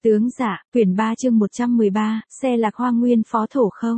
Tướng dạ, quyển 3 chương 113, xe lạc Hoang Nguyên phó thổ khâu.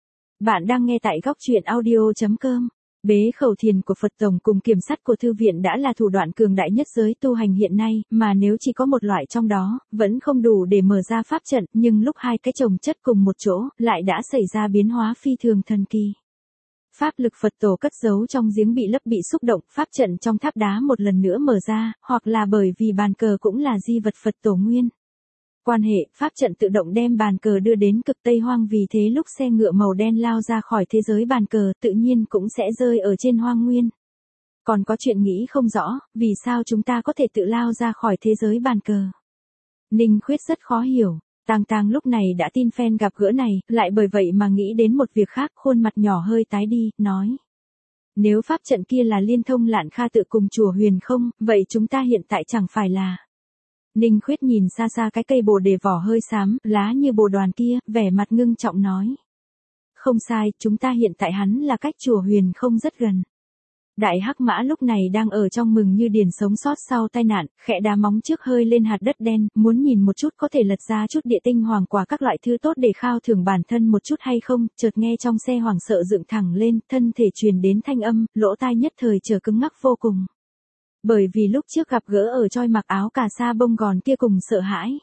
Bạn đang nghe tại góc truyện audio.com. Bế khẩu thiền của Phật Tổng cùng kiểm sát của Thư viện đã là thủ đoạn cường đại nhất giới tu hành hiện nay, mà nếu chỉ có một loại trong đó, vẫn không đủ để mở ra pháp trận, nhưng lúc hai cái chồng chất cùng một chỗ, lại đã xảy ra biến hóa phi thường thần kỳ. Pháp lực Phật Tổ cất giấu trong giếng bị lấp bị xúc động, pháp trận trong tháp đá một lần nữa mở ra, hoặc là bởi vì bàn cờ cũng là di vật Phật Tổ nguyên. Quan hệ, pháp trận tự động đem bàn cờ đưa đến cực Tây Hoang, vì thế lúc xe ngựa màu đen lao ra khỏi thế giới bàn cờ tự nhiên cũng sẽ rơi ở trên Hoang Nguyên. Còn có chuyện nghĩ không rõ, vì sao chúng ta có thể tự lao ra khỏi thế giới bàn cờ? Ninh Khuyết rất khó hiểu. Tang lúc này đã tin phen gặp gỡ này, lại bởi vậy mà nghĩ đến một việc khác, khuôn mặt nhỏ hơi tái đi, nói. Nếu pháp trận kia là liên thông Lạn Kha Tự cùng chùa Huyền Không, vậy chúng ta hiện tại chẳng phải là... Ninh Khuyết nhìn xa xa cái cây bồ đề vỏ hơi xám, lá như bồ đoàn kia, vẻ mặt ngưng trọng nói. Không sai, chúng ta hiện tại hắn là cách chùa Huyền Không rất gần. Đại Hắc Mã lúc này đang ở trong mừng như điền sống sót sau tai nạn, khẽ đá móng trước hơi lên hạt đất đen, muốn nhìn một chút có thể lật ra chút địa tinh hoàng quả các loại thư tốt để khao thưởng bản thân một chút hay không, chợt nghe trong xe hoảng sợ dựng thẳng lên, thân thể truyền đến thanh âm, lỗ tai nhất thời trở cứng ngắc vô cùng. Bởi vì lúc trước gặp gỡ ở choi mặc áo cà sa bông gòn kia cùng sợ hãi.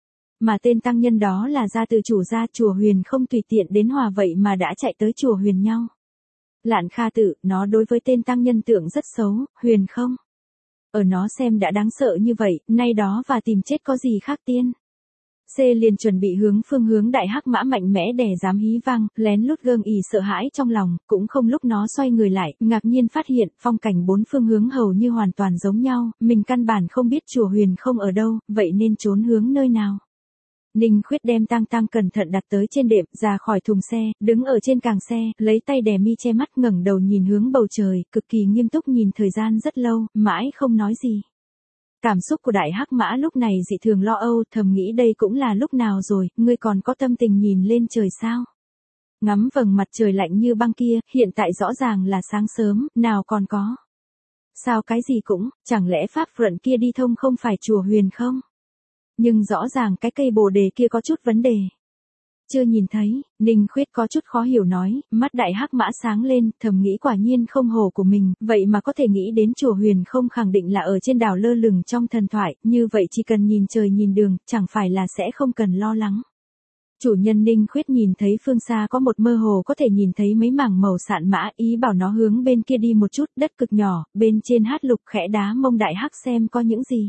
Mà tên tăng nhân đó là gia từ chủ gia chùa Huyền Không tùy tiện đến hòa vậy mà đã chạy tới chùa Huyền nhau. Lạn Kha Tự, nó đối với tên tăng nhân tưởng rất xấu, Huyền Không. Ở nó xem đã đáng sợ như vậy, nay đó và tìm chết có gì khác tiên. C liền chuẩn bị phương hướng Đại Hắc Mã mạnh mẽ đè dám hí vang, lén lút gương ỉ sợ hãi trong lòng, cũng không lúc nó xoay người lại, ngạc nhiên phát hiện, phong cảnh bốn phương hướng hầu như hoàn toàn giống nhau, mình căn bản không biết chùa Huyền Không ở đâu, vậy nên trốn hướng nơi nào. Ninh Khuyết đem Tang cẩn thận đặt tới trên đệm, ra khỏi thùng xe, đứng ở trên càng xe, lấy tay đè mi che mắt, ngẩng đầu nhìn hướng bầu trời, cực kỳ nghiêm túc nhìn thời gian rất lâu, mãi không nói gì. Cảm xúc của Đại Hắc Mã lúc này dị thường lo âu, thầm nghĩ đây cũng là lúc nào rồi, ngươi còn có tâm tình nhìn lên trời sao? Ngắm vầng mặt trời lạnh như băng kia, hiện tại rõ ràng là sáng sớm, nào còn có. Sao cái gì cũng, chẳng lẽ pháp phận kia đi thông không phải chùa Huyền Không? Nhưng rõ ràng cái cây bồ đề kia có chút vấn đề. Chưa nhìn thấy, Ninh Khuyết có chút khó hiểu nói, mắt Đại Hắc Mã sáng lên, thầm nghĩ quả nhiên không hổ của mình, vậy mà có thể nghĩ đến chùa Huyền Không, khẳng định là ở trên đảo lơ lửng trong thần thoại, như vậy chỉ cần nhìn trời nhìn đường, chẳng phải là sẽ không cần lo lắng. Chủ nhân Ninh Khuyết nhìn thấy phương xa có một mơ hồ có thể nhìn thấy mấy mảng màu sạn mã, ý bảo nó hướng bên kia đi một chút, đất cực nhỏ, bên trên hát lục khẽ đá mông Đại Hắc xem có những gì.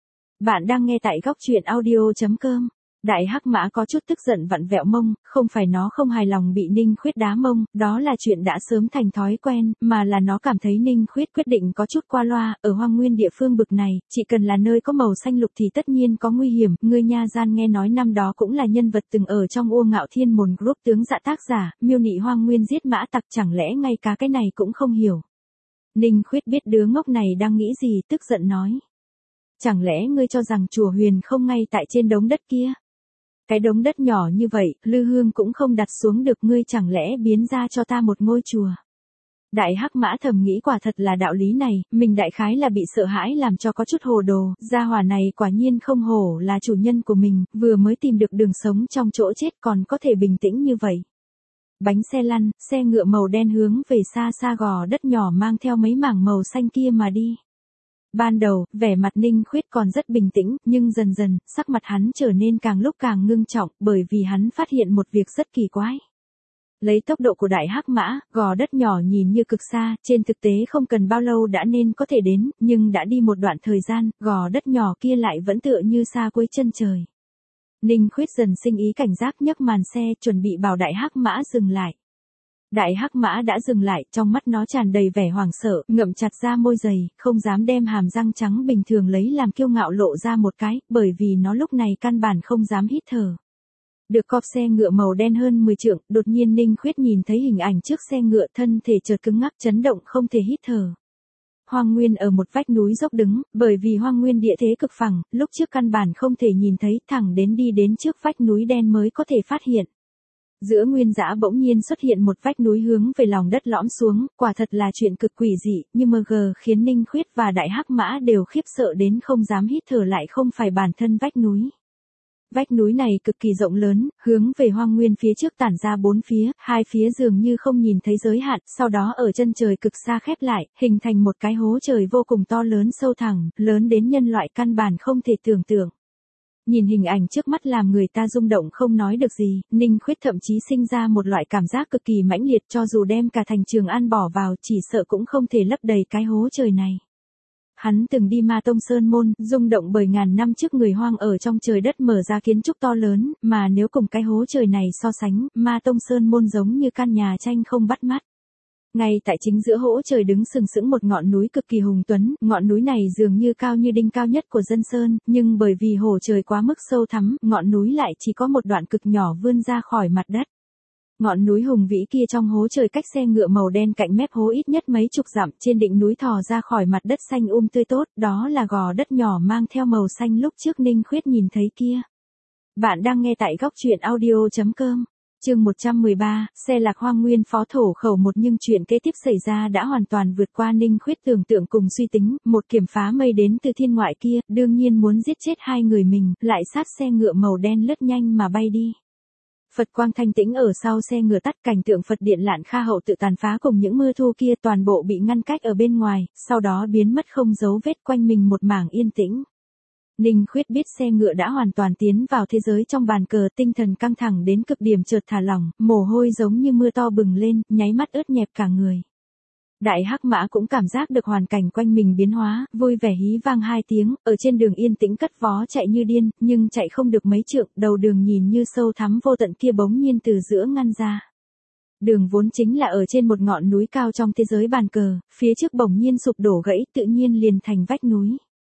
Bạn đang nghe tại góc truyện audio.com. Đại Hắc Mã có chút tức giận vặn vẹo mông, không phải nó không hài lòng bị Ninh Khuyết đá mông, đó là chuyện đã sớm thành thói quen, mà là nó cảm thấy Ninh Khuyết quyết định có chút qua loa, ở Hoang Nguyên địa phương bực này, chỉ cần là nơi có màu xanh lục thì tất nhiên có nguy hiểm, ngươi nha gian nghe nói năm đó cũng là nhân vật từng ở trong Ô Ngạo Thiên Môn Group tướng dạ tác giả, miêu nị Hoang Nguyên giết mã tặc, chẳng lẽ ngay cả cái này cũng không hiểu. Ninh Khuyết biết đứa ngốc này đang nghĩ gì, tức giận nói. Chẳng lẽ ngươi cho rằng chùa Huyền Không ngay tại trên đống đất kia? Cái đống đất nhỏ như vậy, lư hương cũng không đặt xuống được, ngươi chẳng lẽ biến ra cho ta một ngôi chùa? Đại Hắc Mã thầm nghĩ quả thật là đạo lý này, mình đại khái là bị sợ hãi làm cho có chút hồ đồ, gia hỏa này quả nhiên không hổ là chủ nhân của mình, vừa mới tìm được đường sống trong chỗ chết còn có thể bình tĩnh như vậy. Bánh xe lăn, xe ngựa màu đen hướng về xa xa gò đất nhỏ mang theo mấy mảng màu xanh kia mà đi. Ban đầu, vẻ mặt Ninh Khuyết còn rất bình tĩnh, nhưng dần dần, sắc mặt hắn trở nên càng lúc càng ngưng trọng, bởi vì hắn phát hiện một việc rất kỳ quái. Lấy tốc độ của Đại Hắc Mã, gò đất nhỏ nhìn như cực xa, trên thực tế không cần bao lâu đã nên có thể đến, nhưng đã đi một đoạn thời gian, gò đất nhỏ kia lại vẫn tựa như xa cuối chân trời. Ninh Khuyết dần sinh ý cảnh giác, nhấc màn xe, chuẩn bị bảo Đại Hắc Mã dừng lại. Đại Hắc Mã đã dừng lại, trong mắt nó tràn đầy vẻ hoảng sợ, ngậm chặt ra môi dày, không dám đem hàm răng trắng bình thường lấy làm kiêu ngạo lộ ra một cái, bởi vì nó lúc này căn bản không dám hít thở. Được cọp xe ngựa màu đen hơn 10 trượng, đột nhiên Ninh Khuyết nhìn thấy hình ảnh trước xe ngựa, thân thể chợt cứng ngắc, chấn động không thể hít thở. Hoang Nguyên ở một vách núi dốc đứng, bởi vì Hoang Nguyên địa thế cực phẳng, lúc trước căn bản không thể nhìn thấy, thẳng đến đi đến trước vách núi đen mới có thể phát hiện. Giữa nguyên dã bỗng nhiên xuất hiện một vách núi hướng về lòng đất lõm xuống, quả thật là chuyện cực quỷ dị, nhưng mờ khiến Ninh Khuyết và Đại Hắc Mã đều khiếp sợ đến không dám hít thở, lại không phải bản thân vách núi. Vách núi này cực kỳ rộng lớn, hướng về hoang nguyên phía trước tản ra bốn phía, hai phía dường như không nhìn thấy giới hạn, sau đó ở chân trời cực xa khép lại, hình thành một cái hố trời vô cùng to lớn sâu thẳm, lớn đến nhân loại căn bản không thể tưởng tượng. Nhìn hình ảnh trước mắt làm người ta rung động không nói được gì, Ninh Khuyết thậm chí sinh ra một loại cảm giác cực kỳ mãnh liệt, cho dù đem cả thành Trường An bỏ vào chỉ sợ cũng không thể lấp đầy cái hố trời này. Hắn từng đi Ma Tông Sơn Môn, rung động bởi ngàn năm trước người Hoang ở trong trời đất mở ra kiến trúc to lớn, mà nếu cùng cái hố trời này so sánh, Ma Tông Sơn Môn giống như căn nhà tranh không bắt mắt. Ngay tại chính giữa hố trời đứng sừng sững một ngọn núi cực kỳ hùng tuấn, ngọn núi này dường như cao như đinh cao nhất của dân sơn, nhưng bởi vì hố trời quá mức sâu thẳm, ngọn núi lại chỉ có một đoạn cực nhỏ vươn ra khỏi mặt đất. Ngọn núi hùng vĩ kia trong hố trời cách xe ngựa màu đen cạnh mép hố ít nhất mấy chục dặm, trên đỉnh núi thò ra khỏi mặt đất xanh tươi tốt, đó là gò đất nhỏ mang theo màu xanh lúc trước Ninh Khuyết nhìn thấy kia. Bạn đang nghe tại góc truyện audio.com. Chương 113, xe lạc hoang nguyên phó thổ khẩu một, nhưng chuyện kế tiếp xảy ra đã hoàn toàn vượt qua Ninh Khuyết tưởng tượng cùng suy tính, một kiểm phá mây đến từ thiên ngoại kia, đương nhiên muốn giết chết hai người mình, lại sát xe ngựa màu đen lướt nhanh mà bay đi. Phật quang thanh tĩnh ở sau xe ngựa tắt, cảnh tượng Phật điện Lạn Kha hậu tự tàn phá cùng những mưa thu kia toàn bộ bị ngăn cách ở bên ngoài, sau đó biến mất không dấu vết, quanh mình một mảng yên tĩnh. Ninh Khuyết biết xe ngựa đã hoàn toàn tiến vào thế giới trong bàn cờ, tinh thần căng thẳng đến cực điểm chợt thả lỏng, mồ hôi giống như mưa to bừng lên, nháy mắt ướt nhẹp cả người. Đại hắc mã cũng cảm giác được hoàn cảnh quanh mình biến hóa, vui vẻ hí vang hai tiếng, ở trên đường yên tĩnh cất vó chạy như điên, nhưng chạy không được mấy trượng, đầu đường nhìn như sâu thắm vô tận kia bỗng nhiên từ giữa ngăn ra. Đường vốn chính là ở trên một ngọn núi cao trong thế giới bàn cờ, phía trước bỗng nhiên sụp đổ gãy, tự nhiên liền thành vách núi.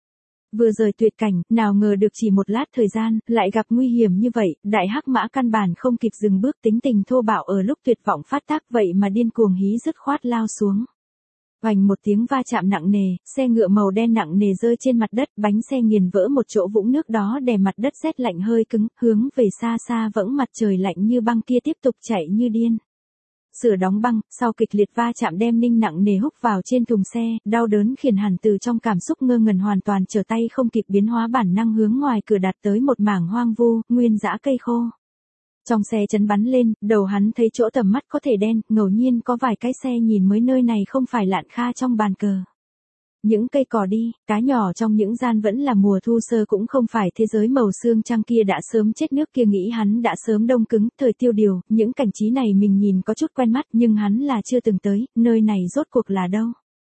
Vừa rời tuyệt cảnh, nào ngờ được chỉ một lát thời gian, lại gặp nguy hiểm như vậy, đại hắc mã căn bản không kịp dừng bước, tính tình thô bạo ở lúc tuyệt vọng phát tác vậy mà điên cuồng hí dứt khoát lao xuống. Oành một tiếng va chạm nặng nề, xe ngựa màu đen nặng nề rơi trên mặt đất, bánh xe nghiền vỡ một chỗ vũng nước đó đè mặt đất rét lạnh hơi cứng, hướng về xa xa vẫng mặt trời lạnh như băng kia tiếp tục chạy như điên. Sửa đóng băng, sau kịch liệt va chạm đem Ninh nặng nề húc vào trên thùng xe, đau đớn khiển hẳn từ trong cảm xúc ngơ ngẩn hoàn toàn trở tay không kịp biến hóa bản năng hướng ngoài cửa đặt tới một mảng hoang vu, nguyên dã cây khô. Trong xe chấn bắn lên, đầu hắn thấy chỗ tầm mắt có thể đen, ngẫu nhiên có vài cái xe nhìn mới nơi này không phải Lạn Kha trong bàn cờ. Những cây cỏ đi, cá nhỏ trong những gian vẫn là mùa thu sơ cũng không phải thế giới màu xương trăng kia đã sớm chết nước kia nghĩ hắn đã sớm đông cứng, thời tiêu điều, những cảnh trí này mình nhìn có chút quen mắt nhưng hắn là chưa từng tới, nơi này rốt cuộc là đâu?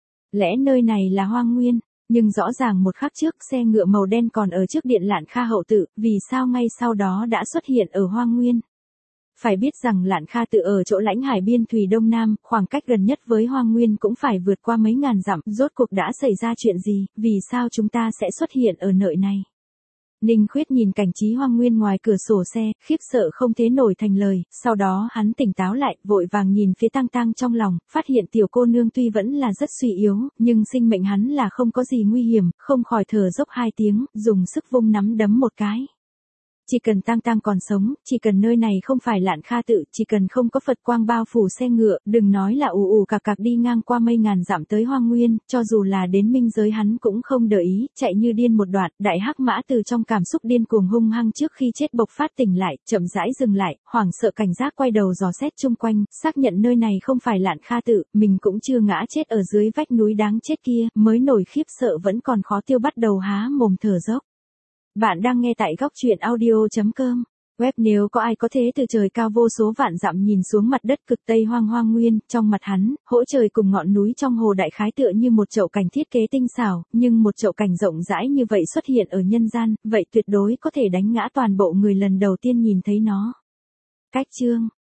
Lẽ nơi này là hoang nguyên? Nhưng rõ ràng một khắc trước xe ngựa màu đen còn ở trước điện Lạn Kha hậu tự, vì sao ngay sau đó đã xuất hiện ở hoang nguyên? Phải biết rằng Lạn Kha tự ở chỗ lãnh hải biên thùy Đông Nam, khoảng cách gần nhất với hoang nguyên cũng phải vượt qua mấy ngàn dặm, rốt cuộc đã xảy ra chuyện gì, vì sao chúng ta sẽ xuất hiện ở nơi này? Ninh Khuyết nhìn cảnh trí hoang nguyên ngoài cửa sổ xe, khiếp sợ không thế nổi thành lời, sau đó hắn tỉnh táo lại, vội vàng nhìn phía Tang Tang trong lòng, phát hiện tiểu cô nương tuy vẫn là rất suy yếu, nhưng sinh mệnh hắn là không có gì nguy hiểm, không khỏi thở dốc hai tiếng, dùng sức vung nắm đấm một cái. Chỉ cần Tang Tang còn sống, chỉ cần nơi này không phải Lạn Kha tự, chỉ cần không có Phật quang bao phủ xe ngựa, đừng nói là ù ù cạc cạc đi ngang qua mây ngàn dặm tới hoang nguyên, cho dù là đến minh giới hắn cũng không để ý, chạy như điên một đoạn, đại hắc mã từ trong cảm xúc điên cuồng hung hăng trước khi chết bộc phát tỉnh lại, chậm rãi dừng lại, hoảng sợ cảnh giác quay đầu dò xét chung quanh, xác nhận nơi này không phải Lạn Kha tự, mình cũng chưa ngã chết ở dưới vách núi đáng chết kia, mới nổi khiếp sợ vẫn còn khó tiêu bắt đầu há mồm thở dốc. Bạn đang nghe tại góc truyện audio.com. Web nếu có ai có thế từ trời cao vô số vạn dặm nhìn xuống mặt đất cực Tây hoang nguyên, trong mặt hắn, hỗ trời cùng ngọn núi trong hồ đại khái tựa như một chậu cảnh thiết kế tinh xảo, nhưng một chậu cảnh rộng rãi như vậy xuất hiện ở nhân gian, vậy tuyệt đối có thể đánh ngã toàn bộ người lần đầu tiên nhìn thấy nó. Cách chương